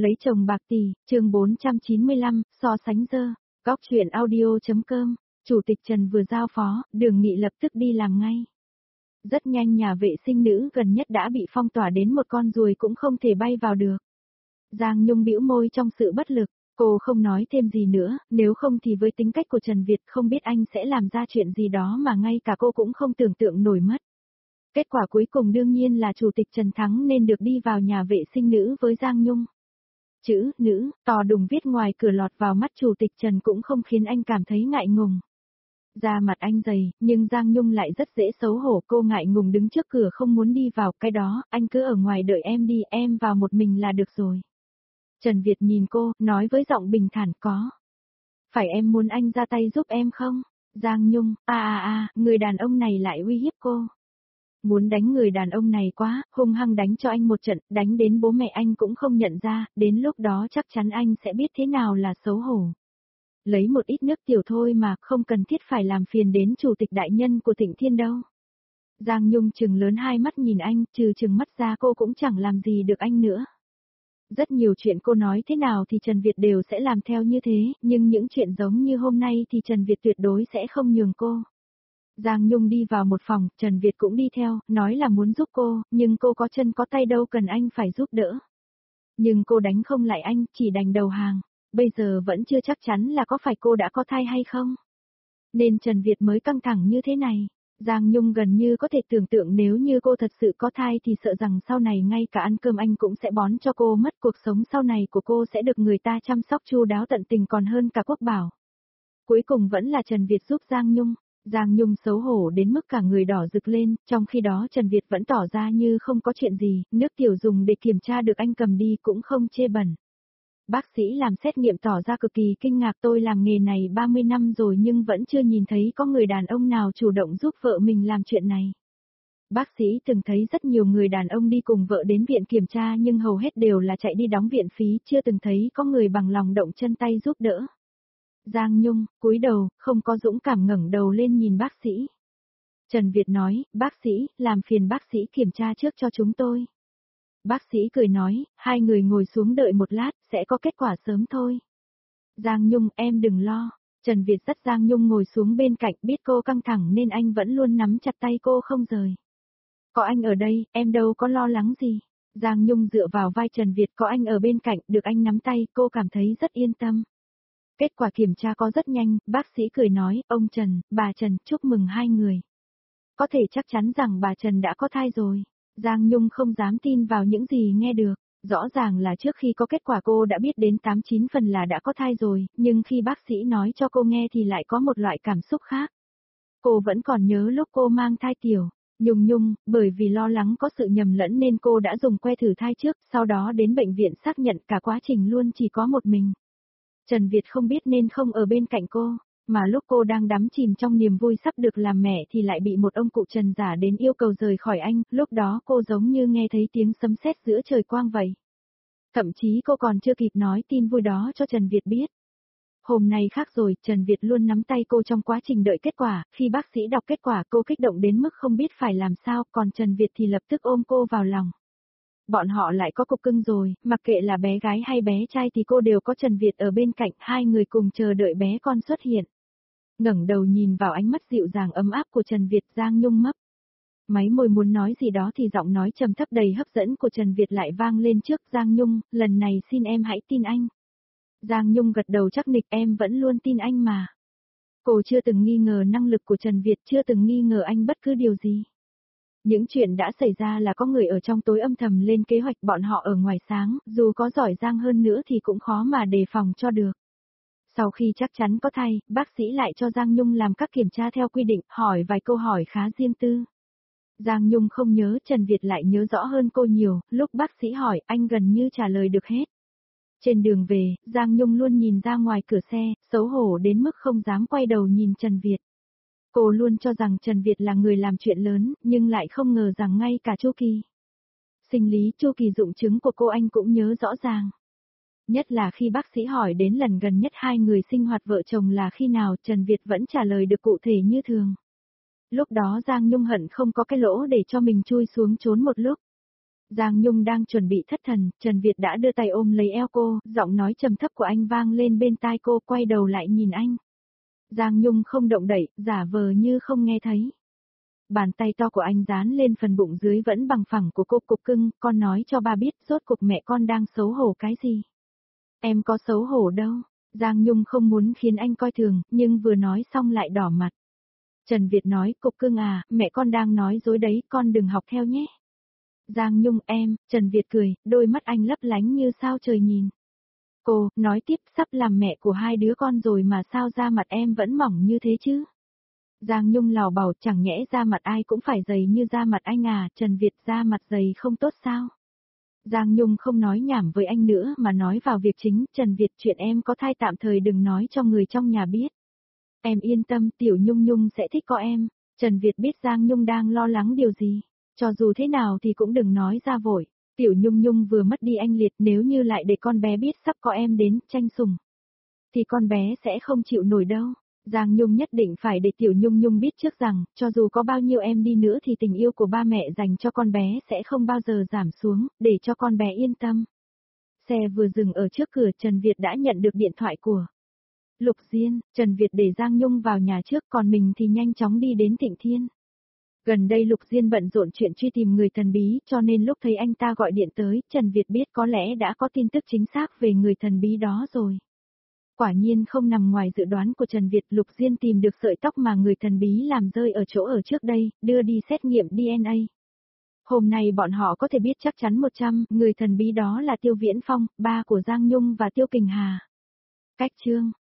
Lấy chồng bạc tỷ, chương 495, so sánh dơ. Góc truyện audio.com, Chủ tịch Trần vừa giao phó, Đường Nghị lập tức đi làm ngay. Rất nhanh nhà vệ sinh nữ gần nhất đã bị phong tỏa đến một con ruồi cũng không thể bay vào được. Giang Nhung bĩu môi trong sự bất lực, cô không nói thêm gì nữa, nếu không thì với tính cách của Trần Việt không biết anh sẽ làm ra chuyện gì đó mà ngay cả cô cũng không tưởng tượng nổi mất. Kết quả cuối cùng đương nhiên là Chủ tịch Trần thắng nên được đi vào nhà vệ sinh nữ với Giang Nhung. Chữ nữ to đùng viết ngoài cửa lọt vào mắt Chủ tịch Trần cũng không khiến anh cảm thấy ngại ngùng. Da mặt anh dày, nhưng Giang Nhung lại rất dễ xấu hổ, cô ngại ngùng đứng trước cửa không muốn đi vào, cái đó, anh cứ ở ngoài đợi em đi, em vào một mình là được rồi. Trần Việt nhìn cô, nói với giọng bình thản, có. Phải em muốn anh ra tay giúp em không? Giang Nhung, người đàn ông này lại uy hiếp cô. Muốn đánh người đàn ông này quá, hung hăng đánh cho anh một trận, đánh đến bố mẹ anh cũng không nhận ra, đến lúc đó chắc chắn anh sẽ biết thế nào là xấu hổ. Lấy một ít nước tiểu thôi mà, không cần thiết phải làm phiền đến Chủ tịch đại nhân của Thịnh Thiên đâu. Giang Nhung trừng lớn hai mắt nhìn anh, trừ trừng mắt ra cô cũng chẳng làm gì được anh nữa. Rất nhiều chuyện cô nói thế nào thì Trần Việt đều sẽ làm theo như thế, nhưng những chuyện giống như hôm nay thì Trần Việt tuyệt đối sẽ không nhường cô. Giang Nhung đi vào một phòng, Trần Việt cũng đi theo, nói là muốn giúp cô, nhưng cô có chân có tay đâu cần anh phải giúp đỡ. Nhưng cô đánh không lại anh, chỉ đành đầu hàng. Bây giờ vẫn chưa chắc chắn là có phải cô đã có thai hay không. Nên Trần Việt mới căng thẳng như thế này. Giang Nhung gần như có thể tưởng tượng nếu như cô thật sự có thai thì sợ rằng sau này ngay cả ăn cơm anh cũng sẽ bón cho cô mất, cuộc sống sau này của cô sẽ được người ta chăm sóc chu đáo tận tình còn hơn cả Quốc Bảo. Cuối cùng vẫn là Trần Việt giúp Giang Nhung. Giang Nhung xấu hổ đến mức cả người đỏ rực lên, trong khi đó Trần Việt vẫn tỏ ra như không có chuyện gì, nước tiểu dùng để kiểm tra được anh cầm đi cũng không chê bẩn. Bác sĩ làm xét nghiệm tỏ ra cực kỳ kinh ngạc, tôi làm nghề này 30 năm rồi nhưng vẫn chưa nhìn thấy có người đàn ông nào chủ động giúp vợ mình làm chuyện này. Bác sĩ từng thấy rất nhiều người đàn ông đi cùng vợ đến viện kiểm tra nhưng hầu hết đều là chạy đi đóng viện phí, chưa từng thấy có người bằng lòng động chân tay giúp đỡ. Giang Nhung, cúi đầu, không có dũng cảm ngẩng đầu lên nhìn bác sĩ. Trần Việt nói, bác sĩ, làm phiền bác sĩ kiểm tra trước cho chúng tôi. Bác sĩ cười nói, hai người ngồi xuống đợi một lát, sẽ có kết quả sớm thôi. Giang Nhung, em đừng lo. Trần Việt dắt Giang Nhung ngồi xuống bên cạnh, biết cô căng thẳng nên anh vẫn luôn nắm chặt tay cô không rời. Có anh ở đây, em đâu có lo lắng gì. Giang Nhung dựa vào vai Trần Việt, có anh ở bên cạnh, được anh nắm tay, cô cảm thấy rất yên tâm. Kết quả kiểm tra có rất nhanh, bác sĩ cười nói, ông Trần, bà Trần, chúc mừng hai người. Có thể chắc chắn rằng bà Trần đã có thai rồi. Giang Nhung không dám tin vào những gì nghe được. Rõ ràng là trước khi có kết quả cô đã biết đến 89 phần là đã có thai rồi, nhưng khi bác sĩ nói cho cô nghe thì lại có một loại cảm xúc khác. Cô vẫn còn nhớ lúc cô mang thai tiểu. Nhung, bởi vì lo lắng có sự nhầm lẫn nên cô đã dùng que thử thai trước, sau đó đến bệnh viện xác nhận cả quá trình luôn chỉ có một mình. Trần Việt không biết nên không ở bên cạnh cô, mà lúc cô đang đắm chìm trong niềm vui sắp được làm mẹ thì lại bị một ông cụ Trần giả đến yêu cầu rời khỏi anh, lúc đó cô giống như nghe thấy tiếng sấm sét giữa trời quang vậy. Thậm chí cô còn chưa kịp nói tin vui đó cho Trần Việt biết. Hôm nay khác rồi, Trần Việt luôn nắm tay cô trong quá trình đợi kết quả, khi bác sĩ đọc kết quả cô kích động đến mức không biết phải làm sao, còn Trần Việt thì lập tức ôm cô vào lòng. Bọn họ lại có cục cưng rồi, mặc kệ là bé gái hay bé trai thì cô đều có Trần Việt ở bên cạnh, hai người cùng chờ đợi bé con xuất hiện. Ngẩng đầu nhìn vào ánh mắt dịu dàng ấm áp của Trần Việt, Giang Nhung mấp máy môi muốn nói gì đó thì giọng nói trầm thấp đầy hấp dẫn của Trần Việt lại vang lên trước, Giang Nhung, lần này xin em hãy tin anh. Giang Nhung gật đầu chắc nịch, em vẫn luôn tin anh mà. Cô chưa từng nghi ngờ năng lực của Trần Việt, chưa từng nghi ngờ anh bất cứ điều gì. Những chuyện đã xảy ra là có người ở trong tối âm thầm lên kế hoạch, bọn họ ở ngoài sáng, dù có giỏi giang hơn nữa thì cũng khó mà đề phòng cho được. Sau khi chắc chắn có thai, bác sĩ lại cho Giang Nhung làm các kiểm tra theo quy định, hỏi vài câu hỏi khá riêng tư. Giang Nhung không nhớ, Trần Việt lại nhớ rõ hơn cô nhiều, lúc bác sĩ hỏi anh gần như trả lời được hết. Trên đường về, Giang Nhung luôn nhìn ra ngoài cửa xe, xấu hổ đến mức không dám quay đầu nhìn Trần Việt. Cô luôn cho rằng Trần Việt là người làm chuyện lớn, nhưng lại không ngờ rằng ngay cả chu kỳ sinh lý, chu kỳ dụng trứng của cô anh cũng nhớ rõ ràng. Nhất là khi bác sĩ hỏi đến lần gần nhất hai người sinh hoạt vợ chồng là khi nào, Trần Việt vẫn trả lời được cụ thể như thường. Lúc đó Giang Nhung hận không có cái lỗ để cho mình chui xuống trốn một lúc. Giang Nhung đang chuẩn bị thất thần, Trần Việt đã đưa tay ôm lấy eo cô, giọng nói trầm thấp của anh vang lên bên tai cô, quay đầu lại nhìn anh. Giang Nhung không động đậy, giả vờ như không nghe thấy. Bàn tay to của anh dán lên phần bụng dưới vẫn bằng phẳng của cô. Cục cưng, con nói cho ba biết rốt cuộc mẹ con đang xấu hổ cái gì. Em có xấu hổ đâu. Giang Nhung không muốn khiến anh coi thường, nhưng vừa nói xong lại đỏ mặt. Trần Việt nói, Cục cưng à, mẹ con đang nói dối đấy, con đừng học theo nhé. Giang Nhung em, Trần Việt cười, đôi mắt anh lấp lánh như sao trời nhìn. Cô, nói tiếp, sắp làm mẹ của hai đứa con rồi mà sao da mặt em vẫn mỏng như thế chứ? Giang Nhung lào bảo, chẳng nhẽ da mặt ai cũng phải dày như da mặt anh à, Trần Việt da mặt dày không tốt sao? Giang Nhung không nói nhảm với anh nữa mà nói vào việc chính, Trần Việt, chuyện em có thai tạm thời đừng nói cho người trong nhà biết. Em yên tâm, Tiểu Nhung Nhung sẽ thích có em. Trần Việt biết Giang Nhung đang lo lắng điều gì. Cho dù thế nào thì cũng đừng nói ra vội. Tiểu Nhung Nhung vừa mất đi anh Liệt, nếu như lại để con bé biết sắp có em đến, tranh sủng, thì con bé sẽ không chịu nổi đâu. Giang Nhung nhất định phải để Tiểu Nhung Nhung biết trước rằng, cho dù có bao nhiêu em đi nữa thì tình yêu của ba mẹ dành cho con bé sẽ không bao giờ giảm xuống, để cho con bé yên tâm. Xe vừa dừng ở trước cửa, Trần Việt đã nhận được điện thoại của Lục Diên. Trần Việt để Giang Nhung vào nhà trước, còn mình thì nhanh chóng đi đến Tịnh Thiên. Gần đây Lục Diên bận rộn chuyện truy tìm người thần bí, cho nên lúc thấy anh ta gọi điện tới, Trần Việt biết có lẽ đã có tin tức chính xác về người thần bí đó rồi. Quả nhiên không nằm ngoài dự đoán của Trần Việt, Lục Diên tìm được sợi tóc mà người thần bí làm rơi ở chỗ ở trước đây, đưa đi xét nghiệm DNA. Hôm nay bọn họ có thể biết chắc chắn 100, người thần bí đó là Tiêu Viễn Phong, ba của Giang Nhung và Tiêu Kình Hà. Cách chương